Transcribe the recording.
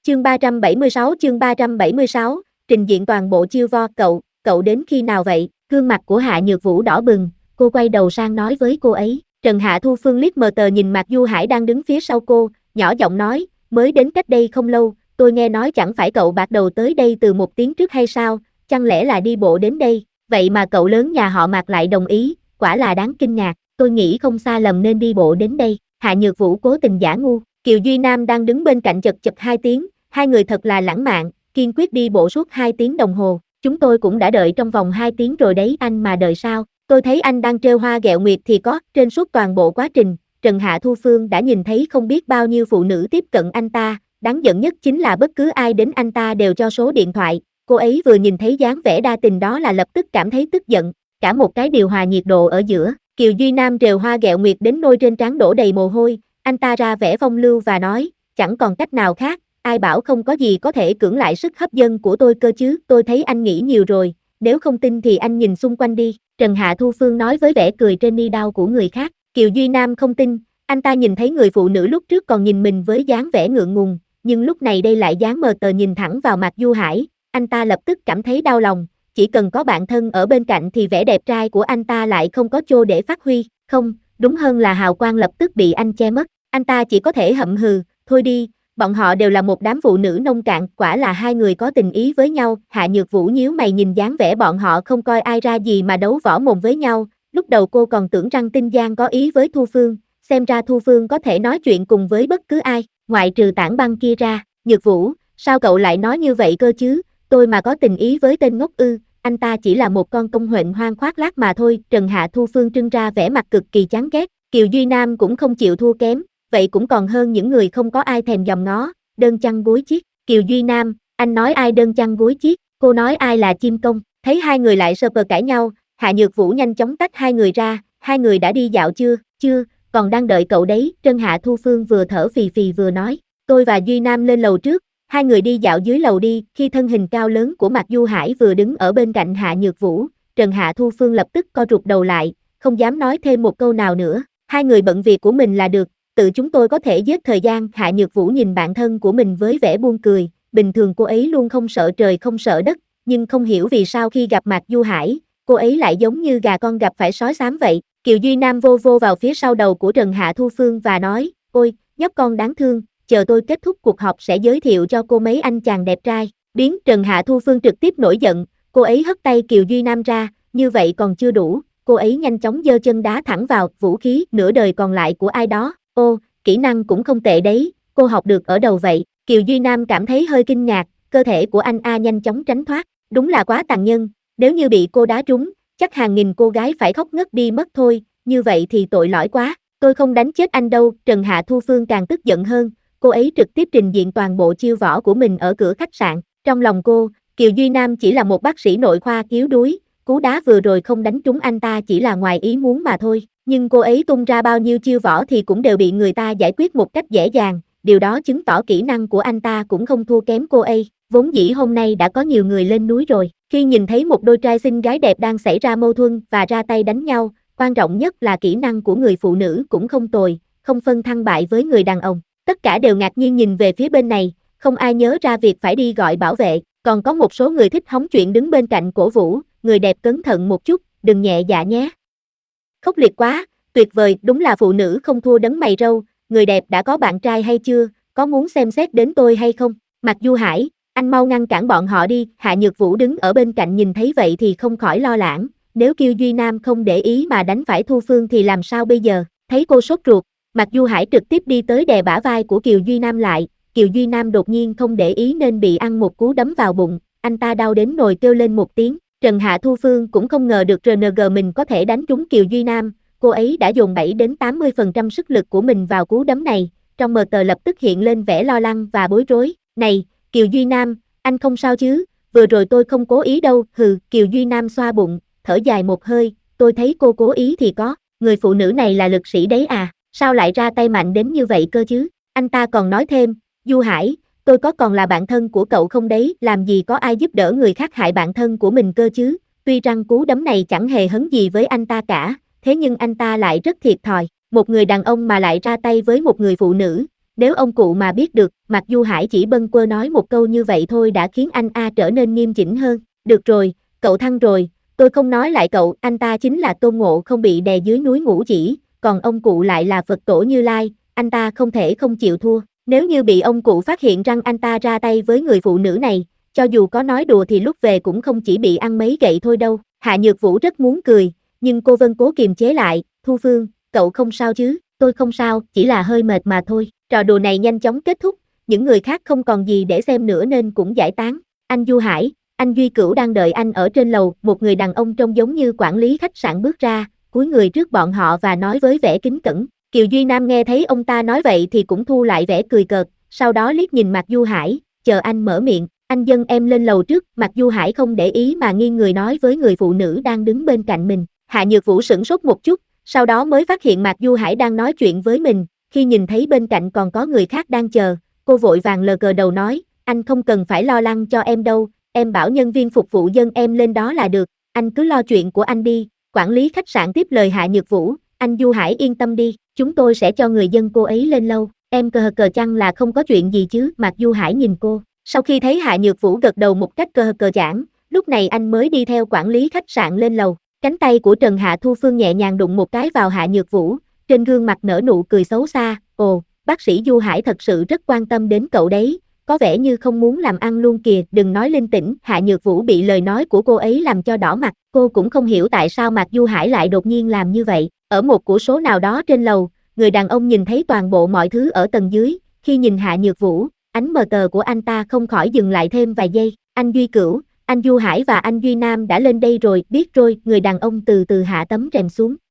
chương 376, trình diện toàn bộ chiêu vo. Cậu đến khi nào vậy? Gương mặt của Hạ Nhược Vũ đỏ bừng, cô quay đầu sang nói với cô ấy. Trần Hạ Thu Phương liếc mờ tờ nhìn Mạc Du Hải đang đứng phía sau cô, nhỏ giọng nói, mới đến cách đây không lâu, tôi nghe nói chẳng phải cậu bạc đầu tới đây từ 1 tiếng trước hay sao, chẳng lẽ là đi bộ đến đây, vậy mà cậu lớn nhà họ Mạc lại đồng ý, quả là đáng kinh ngạc, tôi nghĩ không xa lầm nên đi bộ đến đây. Hạ Nhược Vũ cố tình giả ngu, Kiều Duy Nam đang đứng bên cạnh chật chật 2 tiếng, hai người thật là lãng mạn, kiên quyết đi bộ suốt 2 tiếng đồng hồ, chúng tôi cũng đã đợi trong vòng 2 tiếng rồi đấy, anh mà đợi sao? Tôi thấy anh đang trêu hoa ghẹo nguyệt thì có, trên suốt toàn bộ quá trình, Trần Hạ Thu Phương đã nhìn thấy không biết bao nhiêu phụ nữ tiếp cận anh ta, đáng giận nhất chính là bất cứ ai đến anh ta đều cho số điện thoại, cô ấy vừa nhìn thấy dáng vẻ đa tình đó là lập tức cảm thấy tức giận, cả một cái điều hòa nhiệt độ ở giữa, Kiều Duy Nam trêu hoa ghẹo nguyệt đến nôi trên trán đổ đầy mồ hôi, anh ta ra vẻ phong lưu và nói, chẳng còn cách nào khác, ai bảo không có gì có thể cưỡng lại sức hấp dẫn của tôi cơ chứ, tôi thấy anh nghĩ nhiều rồi, nếu không tin thì anh nhìn xung quanh đi, Trần Hạ Thu Phương nói với vẻ cười trên ni đau của người khác, Kiều Duy Nam không tin, anh ta nhìn thấy người phụ nữ lúc trước còn nhìn mình với dáng vẻ ngượng ngùng, nhưng lúc này đây lại dáng mờ tờ nhìn thẳng vào Mạc Du Hải, anh ta lập tức cảm thấy đau lòng, chỉ cần có bạn thân ở bên cạnh thì vẻ đẹp trai của anh ta lại không có chỗ để phát huy, không, đúng hơn là hào quang lập tức bị anh che mất, anh ta chỉ có thể hậm hừ, thôi đi, bọn họ đều là một đám phụ nữ nông cạn, quả là hai người có tình ý với nhau, Hạ Nhược Vũ nhíu mày nhìn dáng vẻ bọn họ không coi ai ra gì mà đấu võ mồm với nhau, lúc đầu cô còn tưởng rằng Tinh Giang có ý với Thu Phương, xem ra Thu Phương có thể nói chuyện cùng với bất cứ ai, ngoại trừ Tản Băng kia ra, Nhược Vũ, sao cậu lại nói như vậy cơ chứ, tôi mà có tình ý với tên ngốc ư, anh ta chỉ là một con công huệnh hoang khoác lác mà thôi, Trần Hạ Thu Phương trưng ra vẻ mặt cực kỳ chán ghét, Kiều Duy Nam cũng không chịu thua kém, vậy cũng còn hơn những người không có ai thèm dòm ngó, đơn chăn gối chiếc, Kiều Duy Nam, anh nói ai đơn chăn gối chiếc, cô nói ai là chim công, thấy hai người lại sờ pờ cãi nhau, Hạ Nhược Vũ nhanh chóng tách hai người ra, hai người đã đi dạo chưa, còn đang đợi cậu đấy, Trần Hạ Thu Phương vừa thở phì phì vừa nói, tôi và Duy Nam lên lầu trước, hai người đi dạo dưới lầu đi, khi thân hình cao lớn của Mạc Du Hải vừa đứng ở bên cạnh Hạ Nhược Vũ, Trần Hạ Thu Phương lập tức co rụt đầu lại, không dám nói thêm một câu nào nữa, hai người bận việc của mình là được, tự chúng tôi có thể giết thời gian, Hạ Nhược Vũ nhìn bạn thân của mình với vẻ buông cười, bình thường cô ấy luôn không sợ trời không sợ đất, nhưng không hiểu vì sao khi gặp Mạc Du Hải, cô ấy lại giống như gà con gặp phải sói xám vậy, Kiều Duy Nam vô vô vào phía sau đầu của Trần Hạ Thu Phương và nói, ôi, nhóc con đáng thương, chờ tôi kết thúc cuộc họp sẽ giới thiệu cho cô mấy anh chàng đẹp trai, biến Trần Hạ Thu Phương trực tiếp nổi giận, cô ấy hất tay Kiều Duy Nam ra, như vậy còn chưa đủ, cô ấy nhanh chóng giơ chân đá thẳng vào vũ khí nửa đời còn lại của ai đó, ô, kỹ năng cũng không tệ đấy, cô học được ở đâu vậy, Kiều Duy Nam cảm thấy hơi kinh ngạc, cơ thể của anh A nhanh chóng tránh thoát, đúng là quá tàn nhẫn, nếu như bị cô đá trúng, chắc hàng nghìn cô gái phải khóc ngất đi mất thôi, như vậy thì tội lỗi quá, tôi không đánh chết anh đâu, Trần Hạ Thu Phương càng tức giận hơn, cô ấy trực tiếp trình diện toàn bộ chiêu võ của mình ở cửa khách sạn, trong lòng cô, Kiều Duy Nam chỉ là một bác sĩ nội khoa yếu đuối, cú đá vừa rồi không đánh trúng anh ta chỉ là ngoài ý muốn mà thôi, nhưng cô ấy tung ra bao nhiêu chiêu võ thì cũng đều bị người ta giải quyết một cách dễ dàng, điều đó chứng tỏ kỹ năng của anh ta cũng không thua kém cô ấy, vốn dĩ hôm nay đã có nhiều người lên núi rồi, khi nhìn thấy một đôi trai xinh gái đẹp đang xảy ra mâu thuẫn và ra tay đánh nhau, quan trọng nhất là kỹ năng của người phụ nữ cũng không tồi, không phân thắng bại với người đàn ông, tất cả đều ngạc nhiên nhìn về phía bên này, không ai nhớ ra việc phải đi gọi bảo vệ, còn có một số người thích hóng chuyện đứng bên cạnh cổ vũ, người đẹp cẩn thận một chút, đừng nhẹ dạ nhé. Khốc liệt quá, tuyệt vời, đúng là phụ nữ không thua đấng mày râu, người đẹp đã có bạn trai hay chưa, có muốn xem xét đến tôi hay không? Mạc Du Hải, anh mau ngăn cản bọn họ đi, Hạ Nhược Vũ đứng ở bên cạnh nhìn thấy vậy thì không khỏi lo lắng, nếu Kiều Duy Nam không để ý mà đánh phải Thu Phương thì làm sao bây giờ, thấy cô sốt ruột, Mạc Du Hải trực tiếp đi tới đè bả vai của Kiều Duy Nam lại, Kiều Duy Nam đột nhiên không để ý nên bị ăn một cú đấm vào bụng, anh ta đau đến nồi kêu lên một tiếng. Trần Hạ Thu Phương cũng không ngờ được RNG mình có thể đánh trúng Kiều Duy Nam, cô ấy đã dồn 7 đến 80% sức lực của mình vào cú đấm này, trong mờ tờ lập tức hiện lên vẻ lo lắng và bối rối, này, Kiều Duy Nam, anh không sao chứ, vừa rồi tôi không cố ý đâu, Kiều Duy Nam xoa bụng, thở dài một hơi, tôi thấy cô cố ý thì có, người phụ nữ này là lực sĩ đấy à, sao lại ra tay mạnh đến như vậy cơ chứ, anh ta còn nói thêm, Du Hải, tôi có còn là bạn thân của cậu không đấy, làm gì có ai giúp đỡ người khác hại bạn thân của mình cơ chứ, tuy rằng cú đấm này chẳng hề hấn gì với anh ta cả, thế nhưng anh ta lại rất thiệt thòi, một người đàn ông mà lại ra tay với một người phụ nữ, Nếu ông cụ mà biết được, Mạc Du Hải chỉ bâng quơ nói một câu như vậy thôi đã khiến anh A trở nên nghiêm chỉnh hơn. Được rồi, cậu thăng rồi, tôi không nói lại cậu, anh ta chính là Tôn Ngộ không bị đè dưới núi Ngũ Chỉ, còn ông cụ lại là Phật tổ Như Lai, anh ta không thể không chịu thua. Nếu như bị ông cụ phát hiện rằng anh ta ra tay với người phụ nữ này, cho dù có nói đùa thì lúc về cũng không chỉ bị ăn mấy gậy thôi đâu. Hạ Nhược Vũ rất muốn cười, nhưng cô Vân cố kiềm chế lại. Thu Phương, cậu không sao chứ? Tôi không sao, chỉ là hơi mệt mà thôi. Trò đùa này nhanh chóng kết thúc, những người khác không còn gì để xem nữa nên cũng giải tán. Anh Du Hải, anh Duy Cửu đang đợi anh ở trên lầu, một người đàn ông trông giống như quản lý khách sạn bước ra, cúi người trước bọn họ và nói với vẻ kính cẩn. Kiều Duy Nam nghe thấy ông ta nói vậy thì cũng thu lại vẻ cười cợt, sau đó liếc nhìn Mạc Du Hải, chờ anh mở miệng, anh dâng em lên lầu trước. Mạc Du Hải không để ý mà nghiêng người nói với người phụ nữ đang đứng bên cạnh mình. Hạ Nhược Vũ sửng sốt một chút, sau đó mới phát hiện Mạc Du Hải đang nói chuyện với mình, khi nhìn thấy bên cạnh còn có người khác đang chờ, cô vội vàng lờ cờ đầu nói, anh không cần phải lo lắng cho em đâu, em bảo nhân viên phục vụ dâng em lên đó là được, anh cứ lo chuyện của anh đi. Quản lý khách sạn tiếp lời Hạ Nhược Vũ, anh Du Hải yên tâm đi, chúng tôi sẽ cho người dân cô ấy lên lâu, em cờ chăng là không có chuyện gì chứ. Mạc Du Hải nhìn cô, sau khi thấy Hạ Nhược Vũ gật đầu một cách cờ chảng, lúc này anh mới đi theo quản lý khách sạn lên lầu. Cánh tay của Trần Hạ Thu Phương nhẹ nhàng đụng một cái vào Hạ Nhược Vũ, trên gương mặt nở nụ cười xấu xa, ồ, bác sĩ Du Hải thật sự rất quan tâm đến cậu đấy, có vẻ như không muốn làm ăn luôn kìa, đừng nói linh tinh. Hạ Nhược Vũ bị lời nói của cô ấy làm cho đỏ mặt, cô cũng không hiểu tại sao Mạc Du Hải lại đột nhiên làm như vậy. Ở một của số nào đó trên lầu, người đàn ông nhìn thấy toàn bộ mọi thứ ở tầng dưới, khi nhìn Hạ Nhược Vũ, ánh mờ tờ của anh ta không khỏi dừng lại thêm vài giây. Anh Duy Cửu, anh Du Hải và anh Duy Nam đã lên đây rồi, biết rồi. Người đàn ông từ từ hạ tấm rèm xuống,